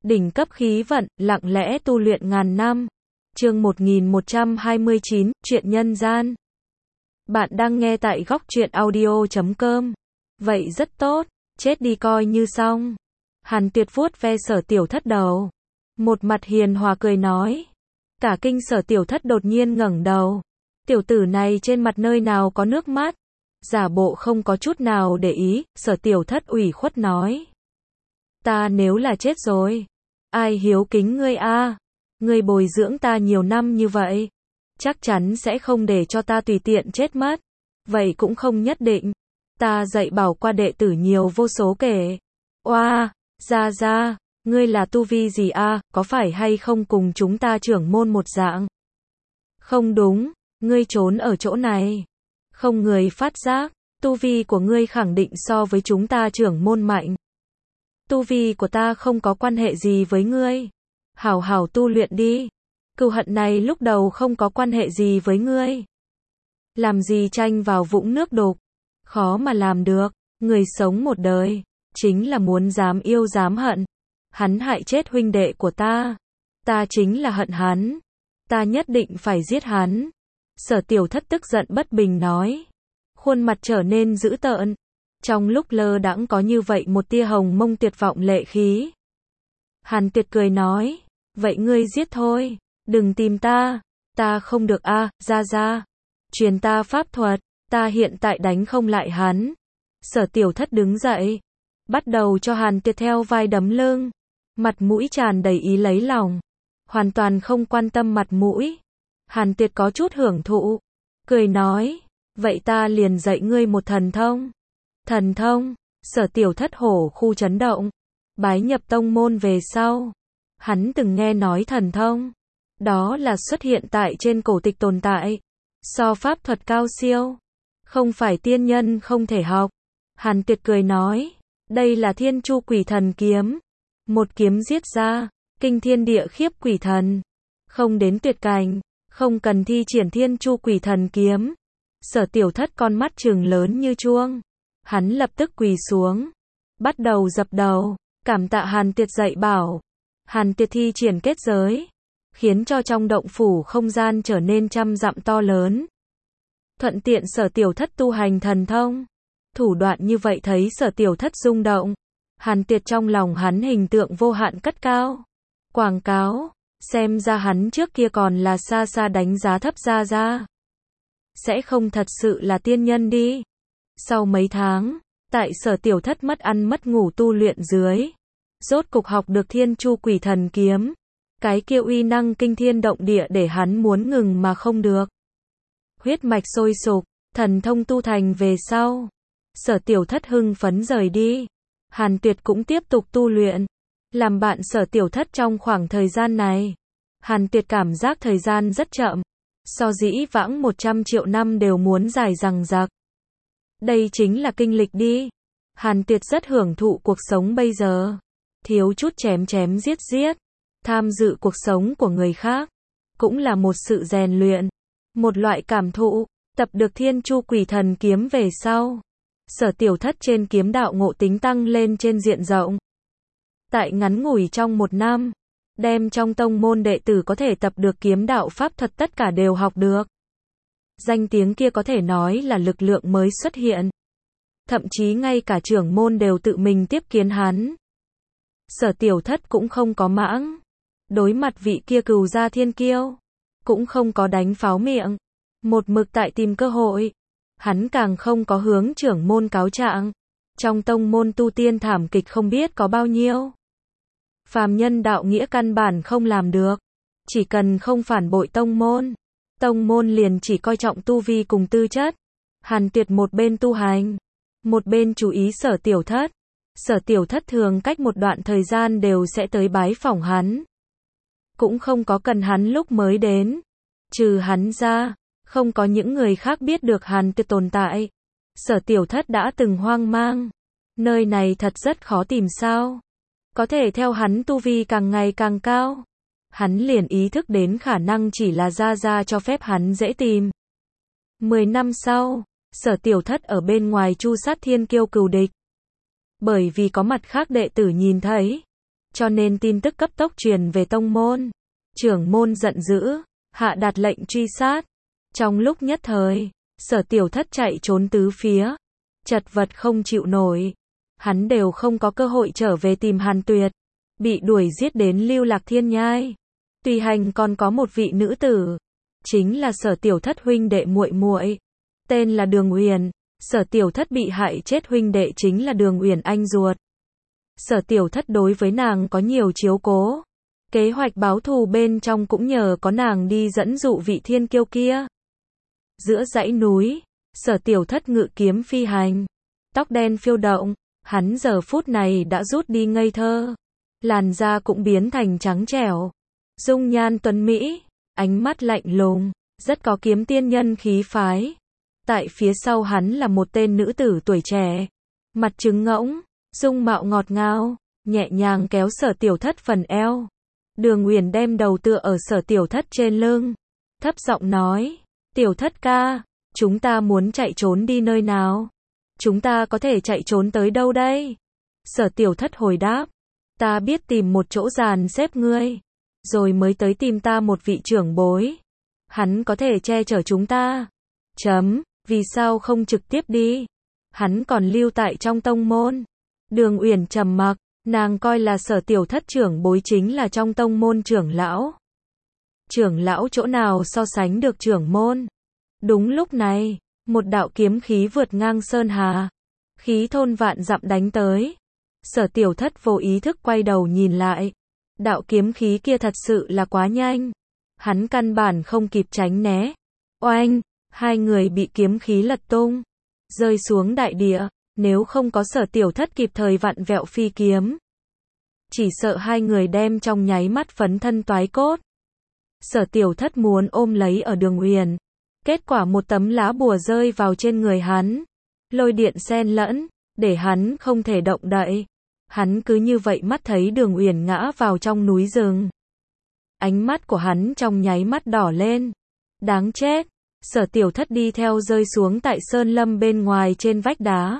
Đỉnh cấp khí vận, lặng lẽ tu luyện ngàn năm. Chương 1129, chuyện nhân gian. Bạn đang nghe tại góc truyện audio.com. Vậy rất tốt, chết đi coi như xong. Hàn Tuyệt vuốt ve Sở Tiểu Thất đầu. Một mặt hiền hòa cười nói. Cả kinh Sở Tiểu Thất đột nhiên ngẩng đầu. Tiểu tử này trên mặt nơi nào có nước mắt. Giả bộ không có chút nào để ý, Sở Tiểu Thất ủy khuất nói. Ta nếu là chết rồi, ai hiếu kính ngươi a? Ngươi bồi dưỡng ta nhiều năm như vậy, chắc chắn sẽ không để cho ta tùy tiện chết mất. Vậy cũng không nhất định. Ta dạy bảo qua đệ tử nhiều vô số kể. Oa, ra, ngươi là tu vi gì a? Có phải hay không cùng chúng ta trưởng môn một dạng? Không đúng, ngươi trốn ở chỗ này, không người phát giác, tu vi của ngươi khẳng định so với chúng ta trưởng môn mạnh. Tu vi của ta không có quan hệ gì với ngươi. Hảo hảo tu luyện đi. Cừu hận này lúc đầu không có quan hệ gì với ngươi. Làm gì tranh vào vũng nước đục. Khó mà làm được. Người sống một đời, chính là muốn dám yêu dám hận. Hắn hại chết huynh đệ của ta. Ta chính là hận hắn. Ta nhất định phải giết hắn. Sở Tiểu Thất tức giận bất bình nói. Khuôn mặt trở nên dữ tợn. Trong lúc lơ đãng có như vậy một tia hồng mông tuyệt vọng lệ khí. Hàn Tuyệt cười nói, vậy ngươi giết thôi, đừng tìm ta, ta không được a, ra, truyền ta pháp thuật, ta hiện tại đánh không lại hắn. Sở Tiểu Thất đứng dậy, bắt đầu cho Hàn Tuyệt theo vai đấm lưng, mặt mũi tràn đầy ý lấy lòng, hoàn toàn không quan tâm mặt mũi. Hàn Tuyệt có chút hưởng thụ, cười nói, vậy ta liền dạy ngươi một thần thông. Thần thông, Sở Tiểu Thất hổ khu chấn động. Bái nhập tông môn về sau, hắn từng nghe nói thần thông. Đó là xuất hiện tại trên cổ tịch tồn tại. So pháp thuật cao siêu. Không phải tiên nhân không thể học. Hàn Tuyệt cười nói, đây là Thiên Chu Quỷ Thần Kiếm. Một kiếm giết ra, kinh thiên địa khiếp quỷ thần. Không đến tuyệt cảnh, không cần thi triển Thiên Chu Quỷ Thần Kiếm. Sở Tiểu Thất con mắt trừng lớn như chuông. Hắn lập tức quỳ xuống, bắt đầu dập đầu, cảm tạ Hàn Tuyệt dạy bảo. Hàn Tuyệt thi triển kết giới, khiến cho trong động phủ không gian trở nên trăm dặm to lớn. Thuận tiện Sở Tiểu Thất tu hành thần thông. Thủ đoạn như vậy thấy Sở Tiểu Thất rung động. Hàn Tuyệt trong lòng hắn hình tượng vô hạn cất cao. Quảng cáo, xem ra hắn trước kia còn là xa xa đánh giá thấp ra. Sẽ không thật sự là tiên nhân đi. Sau mấy tháng, tại Sở Tiểu Thất mất ăn mất ngủ tu luyện dưới, rốt cục học được Thiên Chu Quỷ Thần Kiếm. Cái kia uy năng kinh thiên động địa để hắn muốn ngừng mà không được. Huyết mạch sôi sục, thần thông tu thành về sau, Sở Tiểu Thất hưng phấn rời đi. Hàn Tuyệt cũng tiếp tục tu luyện, làm bạn Sở Tiểu Thất trong khoảng thời gian này. Hàn Tuyệt cảm giác thời gian rất chậm, so dĩ vãng 100 triệu năm đều muốn dài dằng dặc. Đây chính là kinh lịch đi. Hàn Tuyệt rất hưởng thụ cuộc sống bây giờ. Thiếu chút chém giết. Tham dự cuộc sống của người khác. Cũng là một sự rèn luyện. Một loại cảm thụ. Tập được Thiên Chu Quỷ Thần Kiếm về sau, Sở Tiểu Thất trên kiếm đạo ngộ tính tăng lên trên diện rộng. Tại ngắn ngủi trong 1 năm, đem trong tông môn đệ tử có thể tập được kiếm đạo pháp thuật tất cả đều học được. Danh tiếng kia có thể nói là lực lượng mới xuất hiện. Thậm chí ngay cả trưởng môn đều tự mình tiếp kiến hắn. Sở Tiểu Thất cũng không có mãng. Đối mặt vị kia cừu gia thiên kiêu, cũng không có đánh pháo miệng. Một mực tại tìm cơ hội. Hắn càng không có hướng trưởng môn cáo trạng. Trong tông môn tu tiên thảm kịch không biết có bao nhiêu. Phàm nhân đạo nghĩa căn bản không làm được. Chỉ cần không phản bội tông môn liền chỉ coi trọng tu vi cùng tư chất. Hàn Tuyệt một bên tu hành, một bên chú ý Sở Tiểu Thất. Sở Tiểu Thất thường cách một đoạn thời gian đều sẽ tới bái phỏng hắn. Cũng không có cần hắn lúc mới đến. Trừ hắn ra, không có những người khác biết được Hàn Tuyệt tồn tại. Sở Tiểu Thất đã từng hoang mang. Nơi này thật rất khó tìm sao. Có thể theo hắn tu vi càng ngày càng cao. Hắn liền ý thức đến khả năng chỉ là ra cho phép hắn dễ tìm. 10 năm sau, Sở Tiểu Thất ở bên ngoài chu sát thiên kiêu cừu địch. Bởi vì có mặt khác đệ tử nhìn thấy, cho nên tin tức cấp tốc truyền về tông môn. Trưởng môn giận dữ, hạ đạt lệnh truy sát. Trong lúc nhất thời, Sở Tiểu Thất chạy trốn tứ phía, chật vật không chịu nổi. Hắn đều không có cơ hội trở về tìm Hàn Tuyệt, bị đuổi giết đến Lưu Lạc Thiên Nhai. Tùy hành còn có một vị nữ tử, chính là Sở Tiểu Thất huynh đệ muội muội, tên là Đường Uyển. Sở Tiểu Thất bị hại chết huynh đệ chính là Đường Uyển anh ruột. Sở Tiểu Thất đối với nàng có nhiều chiếu cố. Kế hoạch báo thù bên trong cũng nhờ có nàng đi dẫn dụ vị thiên kiêu kia. Giữa dãy núi, Sở Tiểu Thất ngự kiếm phi hành, tóc đen phiêu động, hắn giờ phút này đã rút đi ngây thơ, làn da cũng biến thành trắng trẻo, dung nhan tuấn mỹ, ánh mắt lạnh lùng, rất có kiếm tiên nhân khí phái. Tại phía sau hắn là một tên nữ tử tuổi trẻ, mặt trứng ngỗng, dung mạo ngọt ngào, nhẹ nhàng kéo Sở Tiểu Thất phần eo. Đường Uyển đem đầu tựa ở Sở Tiểu Thất trên lưng, thấp giọng nói, Tiểu Thất ca, chúng ta muốn chạy trốn đi nơi nào? Chúng ta có thể chạy trốn tới đâu đây? Sở Tiểu Thất hồi đáp, ta biết tìm một chỗ dàn xếp ngươi, rồi mới tới tìm ta một vị trưởng bối. Hắn có thể che chở chúng ta. Vì sao không trực tiếp đi? Hắn còn lưu tại trong tông môn. Đường Uyển trầm mặc, nàng coi là Sở Tiểu Thất trưởng bối chính là trong tông môn trưởng lão. Trưởng lão chỗ nào so sánh được trưởng môn? Đúng lúc này, một đạo kiếm khí vượt ngang sơn hà, khí thôn vạn dặm đánh tới. Sở Tiểu Thất vô ý thức quay đầu nhìn lại. Đạo kiếm khí kia thật sự là quá nhanh. Hắn căn bản không kịp tránh né. Oanh, hai người bị kiếm khí lật tung, rơi xuống đại địa. Nếu không có Sở Tiểu Thất kịp thời vặn vẹo phi kiếm, chỉ sợ hai người đem trong nháy mắt phấn thân toái cốt. Sở Tiểu Thất muốn ôm lấy ở Đường Uyển, kết quả một tấm lá bùa rơi vào trên người hắn, lôi điện xen lẫn, để hắn không thể động đậy. Hắn cứ như vậy mắt thấy Đường Uyển ngã vào trong núi rừng. Ánh mắt của hắn trong nháy mắt đỏ lên. Đáng chết, Sở Tiểu Thất đi theo rơi xuống tại sơn lâm bên ngoài trên vách đá.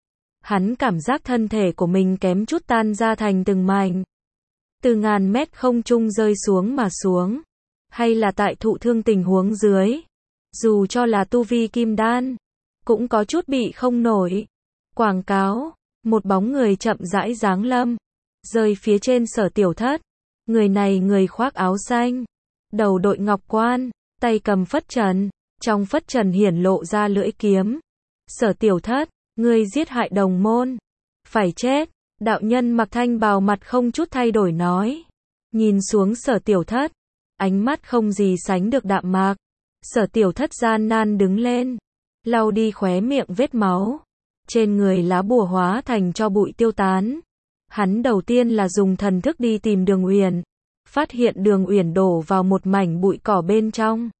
Hắn cảm giác thân thể của mình kém chút tan ra thành từng mảnh. Từ ngàn mét không trung rơi xuống mà xuống. Hay là tại thụ thương tình huống dưới. Dù cho là tu vi kim đan, cũng có chút bị không nổi. Quảng cáo, một bóng người chậm rãi giáng lâm, rơi phía trên Sở Tiểu Thất. Người này người khoác áo xanh, đầu đội ngọc quan, tay cầm phất trần, trong phất trần hiển lộ ra lưỡi kiếm. Sở Tiểu Thất, ngươi giết hại đồng môn, phải chết. Đạo nhân mặc thanh bào mặt không chút thay đổi nói. Nhìn xuống Sở Tiểu Thất, ánh mắt không gì sánh được đạm mạc. Sở Tiểu Thất gian nan đứng lên, lau đi khóe miệng vết máu. Trên người lá bùa hóa thành cho bụi tiêu tán. Hắn đầu tiên là dùng thần thức đi tìm Đường Uyển, phát hiện Đường Uyển đổ vào một mảnh bụi cỏ bên trong.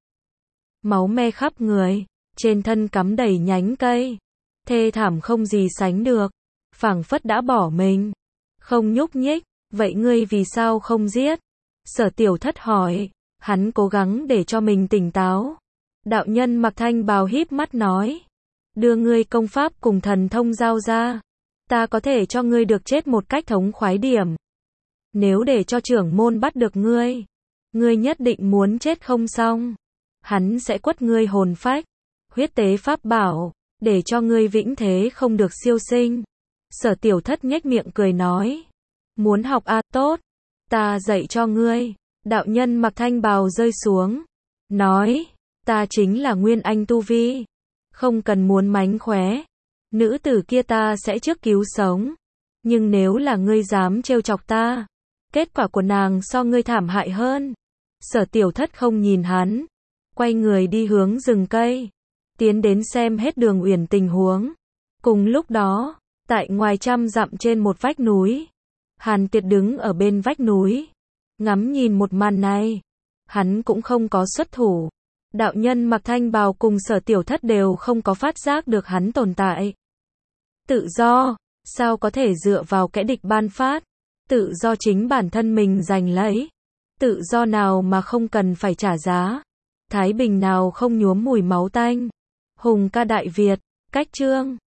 Máu me khắp người, trên thân cắm đầy nhánh cây, thê thảm không gì sánh được, phảng phất đã bỏ mình, không nhúc nhích. Vậy ngươi vì sao không giết? Sở Tiểu Thất hỏi. Hắn cố gắng để cho mình tỉnh táo. Đạo nhân mặc thanh bào híp mắt nói, đưa ngươi công pháp cùng thần thông giao ra, ta có thể cho ngươi được chết một cách thống khoái điểm. Nếu để cho trưởng môn bắt được ngươi, ngươi nhất định muốn chết không xong. Hắn sẽ quất ngươi hồn phách, huyết tế pháp bảo, để cho ngươi vĩnh thế không được siêu sinh. Sở Tiểu Thất nhếch miệng cười nói, muốn học a, tốt, ta dạy cho ngươi. Đạo nhân mặc thanh bào rơi xuống, nói, ta chính là Nguyên Anh tu vi, không cần muốn mánh khóe. Nữ tử kia ta sẽ trước cứu sống, nhưng nếu là ngươi dám trêu chọc ta, kết quả của nàng so ngươi thảm hại hơn. Sở Tiểu Thất không nhìn hắn, quay người đi hướng rừng cây, tiến đến xem hết Đường Uyển tình huống. Cùng lúc đó, tại ngoài trăm dặm trên một vách núi, Hàn Tuyệt đứng ở bên vách núi, ngắm nhìn một màn này. Hắn cũng không có xuất thủ. Đạo nhân mặc thanh bào cùng Sở Tiểu Thất đều không có phát giác được hắn tồn tại. Tự do, sao có thể dựa vào kẻ địch ban phát? Tự do chính bản thân mình giành lấy. Tự do nào mà không cần phải trả giá? Thái bình nào không nhuốm mùi máu tanh? Hùng ca Đại Việt, cách chương